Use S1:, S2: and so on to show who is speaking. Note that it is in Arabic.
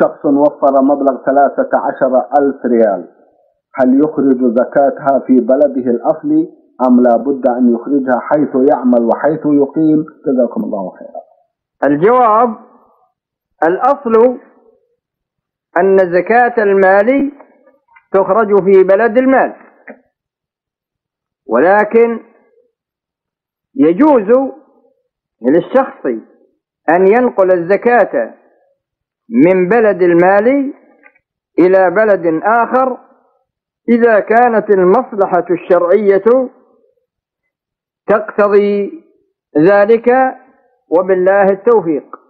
S1: شخص وفر مبلغ 13,000 ريال، هل يخرج زكاتها في بلده الأصلي أم لا بد أن يخرجها حيث يعمل وحيث يقيم؟ جزاكم الله خيرا.
S2: الجواب: الأصل أن زكاة المال تخرج في بلد المال، ولكن يجوز للشخص أن ينقل الزكاة من بلد المال إلى بلد آخر إذا كانت المصلحة الشرعية تقتضي ذلك، وبالله التوفيق.